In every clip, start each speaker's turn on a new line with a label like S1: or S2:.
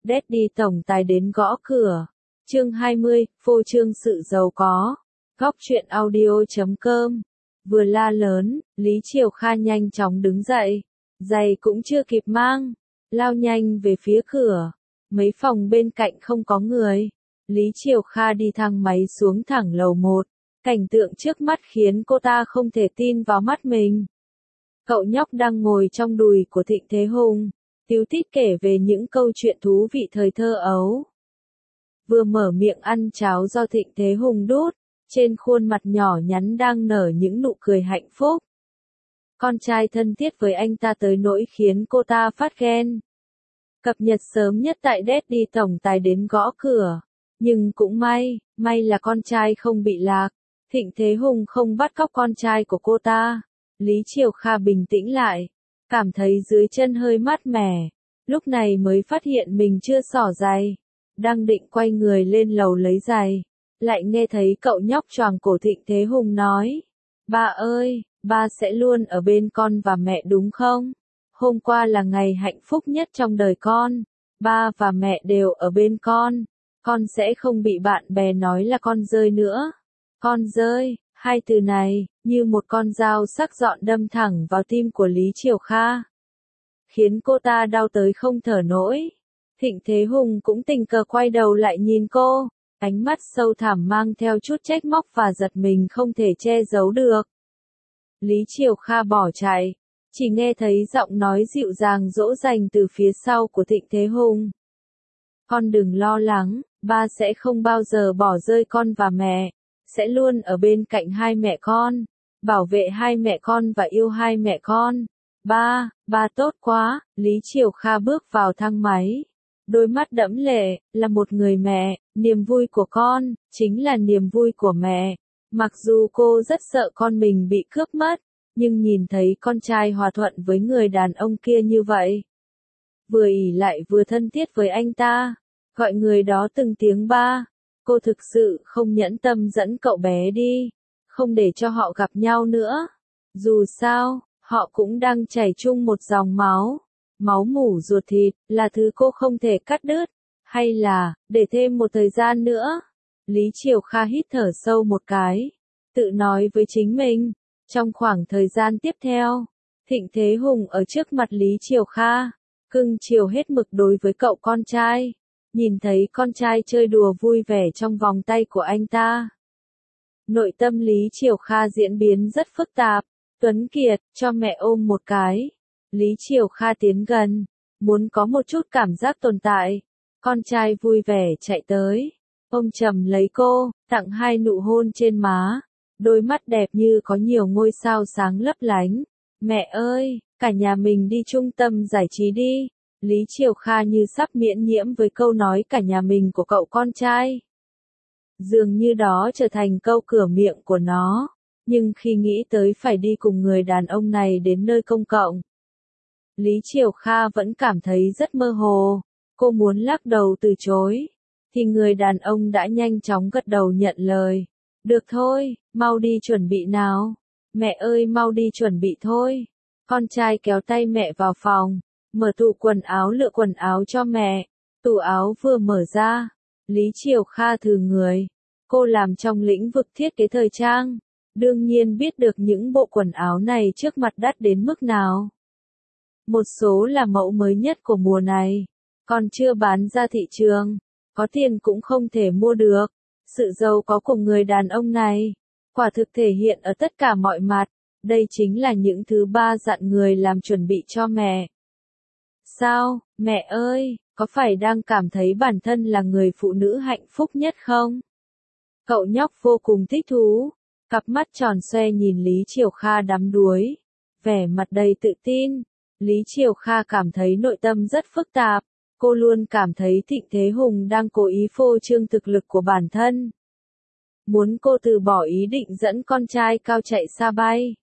S1: Daddy tổng tài đến gõ cửa. Chương 20, phô trương sự giàu có. Góc truyện audio.com. Vừa la lớn, Lý Triều Kha nhanh chóng đứng dậy. Giày cũng chưa kịp mang. Lao nhanh về phía cửa. Mấy phòng bên cạnh không có người. Lý Triều Kha đi thang máy xuống thẳng lầu 1. Cảnh tượng trước mắt khiến cô ta không thể tin vào mắt mình. Cậu nhóc đang ngồi trong đùi của Thịnh Thế Hùng, tíu tít kể về những câu chuyện thú vị thời thơ ấu. Vừa mở miệng ăn cháo do Thịnh Thế Hùng đút, trên khuôn mặt nhỏ nhắn đang nở những nụ cười hạnh phúc. Con trai thân thiết với anh ta tới nỗi khiến cô ta phát ghen. Cập nhật sớm nhất tại Daddy tổng tài đến gõ cửa. Nhưng cũng may là con trai không bị lạc. Thịnh Thế Hùng không bắt cóc con trai của cô ta. Lý Triều Kha bình tĩnh lại, cảm thấy dưới chân hơi mát mẻ, lúc này mới phát hiện mình chưa xỏ giày, đang định quay người lên lầu lấy giày, lại nghe thấy cậu nhóc choàng cổ Thịnh Thế Hùng nói, ba ơi, ba sẽ luôn ở bên con và mẹ đúng không? Hôm qua là ngày hạnh phúc nhất trong đời con, ba và mẹ đều ở bên con sẽ không bị bạn bè nói là con dơi nữa. Con dơi. Hai từ này, như một con dao sắc nhọn đâm thẳng vào tim của Lý Triều Kha. Khiến cô ta đau tới không thở nổi. Thịnh Thế Hùng cũng tình cờ quay đầu lại nhìn cô, ánh mắt sâu thẳm mang theo chút trách móc và giật mình không thể che giấu được. Lý Triều Kha bỏ chạy, chỉ nghe thấy giọng nói dịu dàng dỗ dành từ phía sau của Thịnh Thế Hùng. Con đừng lo lắng, ba sẽ không bao giờ bỏ rơi con và mẹ. Sẽ luôn ở bên cạnh hai mẹ con, bảo vệ hai mẹ con và yêu hai mẹ con. Ba tốt quá, Lý Triều Kha bước vào thang máy. Đôi mắt đẫm lệ, là một người mẹ, niềm vui của con, chính là niềm vui của mẹ. Mặc dù cô rất sợ con mình bị cướp mất, nhưng nhìn thấy con trai hòa thuận với người đàn ông kia như vậy. Vừa ỷ lại vừa thân thiết với anh ta, gọi người đó từng tiếng ba. Cô thực sự không nhẫn tâm dẫn cậu bé đi, không để cho họ gặp nhau nữa. Dù sao, họ cũng đang chảy chung một dòng máu. Máu mủ ruột thịt, là thứ cô không thể cắt đứt. Hay là, để thêm một thời gian nữa. Lý Triều Kha hít thở sâu một cái. Tự nói với chính mình. Trong khoảng thời gian tiếp theo, Thịnh Thế Hùng ở trước mặt Lý Triều Kha. Cưng chiều hết mực đối với cậu con trai. Nhìn thấy con trai chơi đùa vui vẻ trong vòng tay của anh ta. Nội tâm Lý Triều Kha diễn biến rất phức tạp. Tuấn Kiệt, cho mẹ ôm một cái. Lý Triều Kha tiến gần, muốn có một chút cảm giác tồn tại. Con trai vui vẻ chạy tới, ôm chầm lấy cô, tặng hai nụ hôn trên má. Đôi mắt đẹp như có nhiều ngôi sao sáng lấp lánh. Mẹ ơi, cả nhà mình đi trung tâm giải trí đi. Lý Triều Kha như sắp miễn nhiễm với câu nói cả nhà mình của cậu con trai. Dường như đó trở thành câu cửa miệng của nó. Nhưng khi nghĩ tới phải đi cùng người đàn ông này đến nơi công cộng, Lý Triều Kha vẫn cảm thấy rất mơ hồ. Cô muốn lắc đầu từ chối, thì người đàn ông đã nhanh chóng gật đầu nhận lời. Được thôi, mau đi chuẩn bị nào. Mẹ ơi mau đi chuẩn bị thôi. Con trai kéo tay mẹ vào phòng. Mở tủ quần áo lựa quần áo cho mẹ. Tủ áo vừa mở ra. Lý Triều Kha thừ người. Cô làm trong lĩnh vực thiết kế thời trang. Đương nhiên biết được những bộ quần áo này trước mặt đắt đến mức nào. Một số là mẫu mới nhất của mùa này. Còn chưa bán ra thị trường. Có tiền cũng không thể mua được. Sự giàu có của người đàn ông này. Quả thực thể hiện ở tất cả mọi mặt. Đây chính là những thứ ba dặn người làm chuẩn bị cho mẹ. Sao, mẹ ơi, có phải đang cảm thấy bản thân là người phụ nữ hạnh phúc nhất không? Cậu nhóc vô cùng thích thú, cặp mắt tròn xoe nhìn Lý Triều Kha đắm đuối, vẻ mặt đầy tự tin. Lý Triều Kha cảm thấy nội tâm rất phức tạp, cô luôn cảm thấy Thịnh Thế Hùng đang cố ý phô trương thực lực của bản thân. Muốn cô từ bỏ ý định dẫn con trai cao chạy xa bay.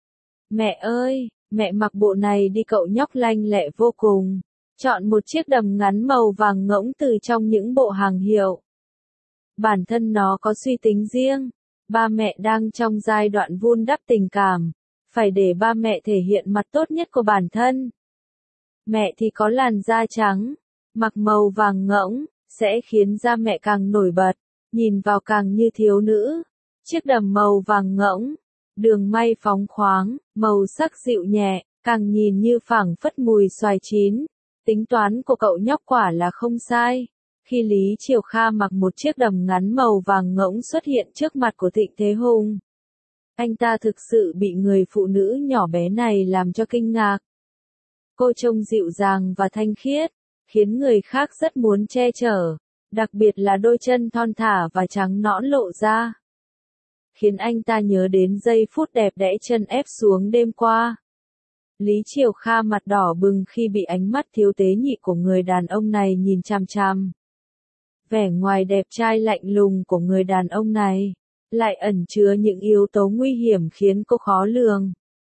S1: Mẹ ơi! Mẹ mặc bộ này đi cậu nhóc lanh lẹ vô cùng. Chọn một chiếc đầm ngắn màu vàng ngỗng từ trong những bộ hàng hiệu. Bản thân nó có suy tính riêng. Ba mẹ đang trong giai đoạn vun đắp tình cảm. Phải để ba mẹ thể hiện mặt tốt nhất của bản thân. Mẹ thì có làn da trắng. mặc màu vàng ngỗng, sẽ khiến da mẹ càng nổi bật, nhìn vào càng như thiếu nữ. Chiếc đầm màu vàng ngỗng, đường may phóng khoáng, màu sắc dịu nhẹ, càng nhìn như phảng phất mùi xoài chín. Tính toán của cậu nhóc quả là không sai. Khi Lý Triều Kha mặc một chiếc đầm ngắn màu vàng ngỗng xuất hiện trước mặt của Thịnh Thế Hùng, anh ta thực sự bị người phụ nữ nhỏ bé này làm cho kinh ngạc. Cô trông dịu dàng và thanh khiết, khiến người khác rất muốn che chở, đặc biệt là đôi chân thon thả và trắng nõn lộ ra, khiến anh ta nhớ đến giây phút đẹp đẽ chân ép xuống đêm qua. Lý Triều Kha mặt đỏ bừng khi bị ánh mắt thiếu tế nhị của người đàn ông này nhìn chằm chằm. Vẻ ngoài đẹp trai lạnh lùng của người đàn ông này lại ẩn chứa những yếu tố nguy hiểm khiến cô khó lường.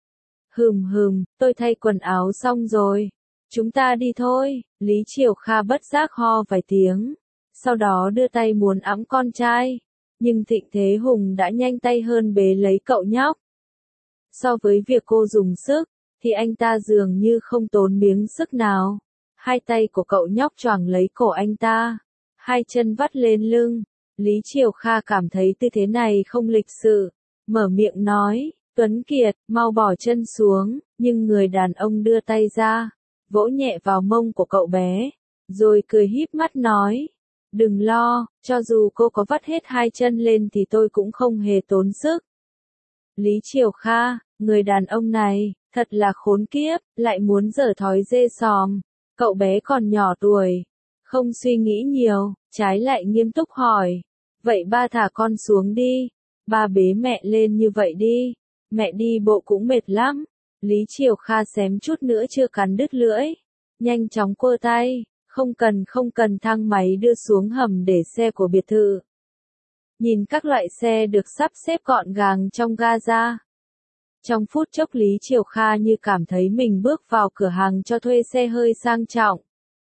S1: Tôi thay quần áo xong rồi. Chúng ta đi thôi. Lý Triều Kha bất giác ho vài tiếng, sau đó đưa tay muốn ẵm con trai. Nhưng Thịnh Thế Hùng đã nhanh tay hơn bế lấy cậu nhóc. So với việc cô dùng sức, thì anh ta dường như không tốn miếng sức nào. Hai tay của cậu nhóc choàng lấy cổ anh ta, hai chân vắt lên lưng. Lý Triều Kha cảm thấy tư thế này không lịch sự, mở miệng nói, Tuấn Kiệt, mau bỏ chân xuống, nhưng người đàn ông đưa tay ra, vỗ nhẹ vào mông của cậu bé, rồi cười híp mắt nói, đừng lo, cho dù cô có vắt hết hai chân lên thì tôi cũng không hề tốn sức. Lý Triều Kha, người đàn ông này, thật là khốn kiếp, lại muốn giở thói dê sòm. Cậu bé còn nhỏ tuổi, không suy nghĩ nhiều, trái lại nghiêm túc hỏi, vậy ba thả con xuống đi, ba bế mẹ lên như vậy đi, mẹ đi bộ cũng mệt lắm. Lý Triều Kha xém chút nữa chưa cắn đứt lưỡi, nhanh chóng quơ tay, không cần thang máy đưa xuống hầm để xe của biệt thự. Nhìn các loại xe được sắp xếp gọn gàng trong ga. Trong phút chốc Lý Triều Kha như cảm thấy mình bước vào cửa hàng cho thuê xe hơi sang trọng.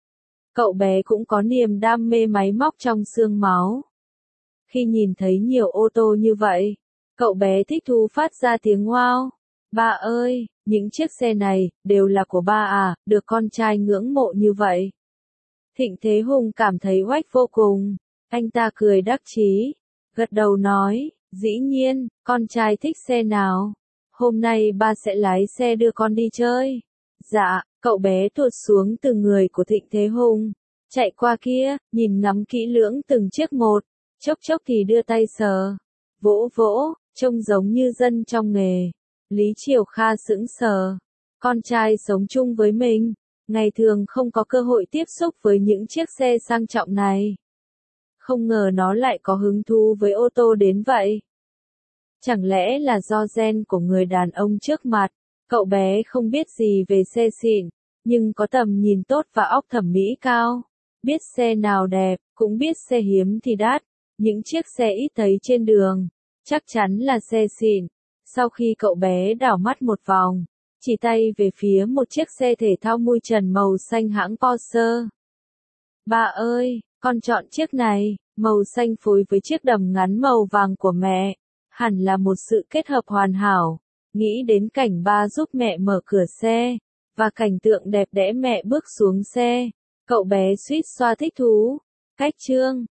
S1: Cậu bé cũng có niềm đam mê máy móc trong xương máu. Khi nhìn thấy nhiều ô tô như vậy, cậu bé thích thú phát ra tiếng wow. Ba ơi, những chiếc xe này, đều là của ba à, được con trai ngưỡng mộ như vậy. Thịnh Thế Hùng cảm thấy oách vô cùng. Anh ta cười đắc chí, gật đầu nói, dĩ nhiên, con trai thích xe nào. Hôm nay ba sẽ lái xe đưa con đi chơi. Dạ, cậu bé tuột xuống từ người của Thịnh Thế Hùng, chạy qua kia, nhìn ngắm kỹ lưỡng từng chiếc một, chốc thì đưa tay sờ, vỗ, trông giống như dân trong nghề. Lý Triều Kha sững sờ, con trai sống chung với mình, ngày thường không có cơ hội tiếp xúc với những chiếc xe sang trọng này. Không ngờ nó lại có hứng thú với ô tô đến vậy. Chẳng lẽ là do gen của người đàn ông trước mặt, cậu bé không biết gì về xe xịn, nhưng có tầm nhìn tốt và óc thẩm mỹ cao. Biết xe nào đẹp, cũng biết xe hiếm thì đắt, những chiếc xe ít thấy trên đường, chắc chắn là xe xịn. Sau khi cậu bé đảo mắt một vòng, chỉ tay về phía một chiếc xe thể thao mui trần màu xanh hãng Porsche. Ba ơi, con chọn chiếc này, màu xanh phối với chiếc đầm ngắn màu vàng của mẹ. Hẳn là một sự kết hợp hoàn hảo. Nghĩ đến cảnh ba giúp mẹ mở cửa xe, và cảnh tượng đẹp đẽ mẹ bước xuống xe, cậu bé suýt xoa thích thú. Cách chương